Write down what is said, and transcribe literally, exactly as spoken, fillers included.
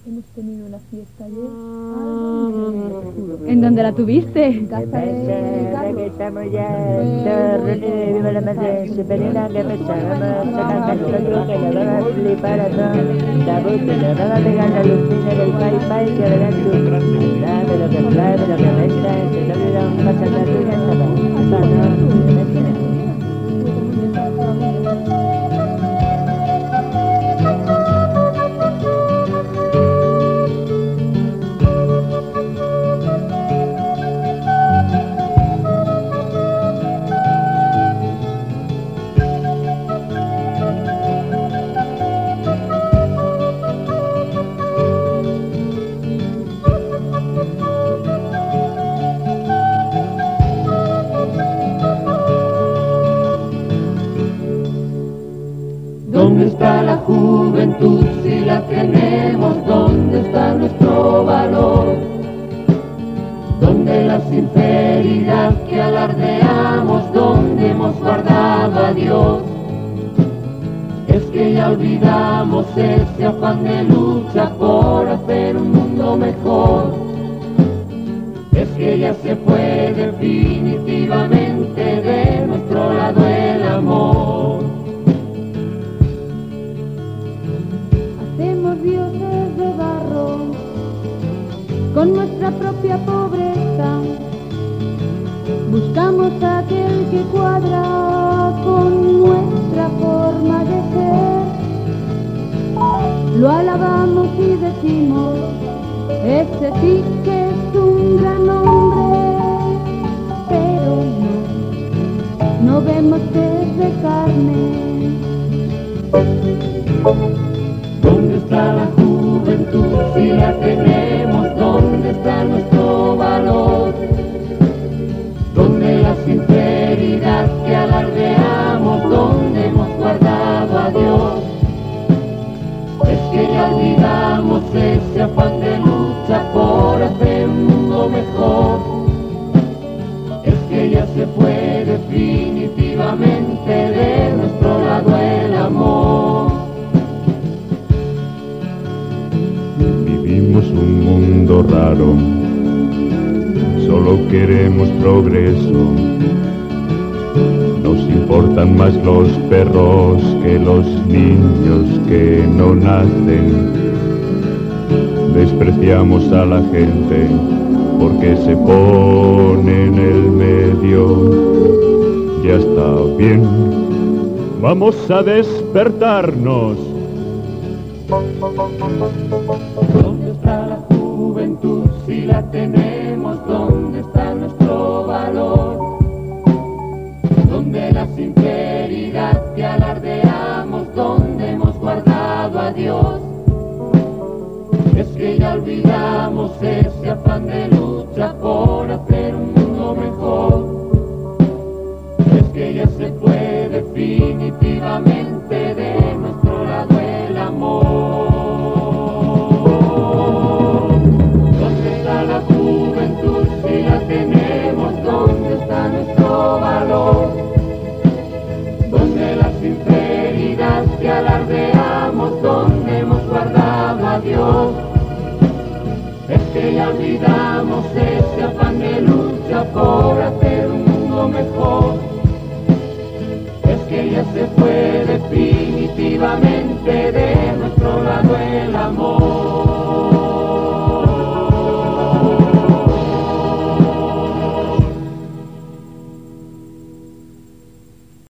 Hemos tenido una fiesta ayer. ¿En dónde la tuviste? En casa de Carlos. Que estamos ya reunidos, viva la madre superiora que rezamos, saca el suelo que le van a flipar a todos, la voz que le van a pegar la lucina del pai pai que verás tú, anda de lo que trae, de lo que resta, se no le da un paso a la tuya, nada, no, ¿Dónde está la juventud si la tenemos? ¿Dónde está nuestro valor? ¿Dónde la sinceridad que alardeamos? ¿Dónde hemos guardado a Dios? Es que ya olvidamos ese afán de lucha por hacer un mundo mejor. Es que ya se fue definitivamente de nuestro lado el amor. Dioses de barro, con nuestra propia pobreza, buscamos aquel que cuadra con nuestra forma de ser. Lo alabamos y decimos, ese sí que es un gran hombre, pero no, no vemos que es de carne. ¿Dónde está la juventud si la tenemos? ¿Dónde está nuestro valor? ¿Dónde la sinceridad que alardeamos? ¿Dónde hemos guardado a Dios? Es que ya olvidamos ese afán de lucha por hacer un mundo mejor. Es que ya se fue definitivamente de nuestro lado el amor. Vivimos un mundo raro, solo queremos progreso. Nos importan más los perros que los niños que no nacen. Despreciamos a la gente porque se pone en el medio. Ya está bien, vamos a despertarnos. ¿Dónde está la juventud si la tenemos? ¿Dónde está nuestro valor? ¿Dónde la sinceridad que alardeamos? ¿Dónde hemos guardado a Dios? Es que ya olvidamos ese afán de lucha por hacer un mundo mejor. Es que ya se fue definitivamente de nuestro lado el amor. ¿Dónde está la juventud si la tenemos? ¿Dónde está nuestro valor? ¿Dónde la sinceridad que alardeamos? ¿Dónde hemos guardado a Dios? Es que ya olvidamos ese afán de lucha por hacer un mundo mejor. Es que ya se fue definitivamente de nuestro lado el amor.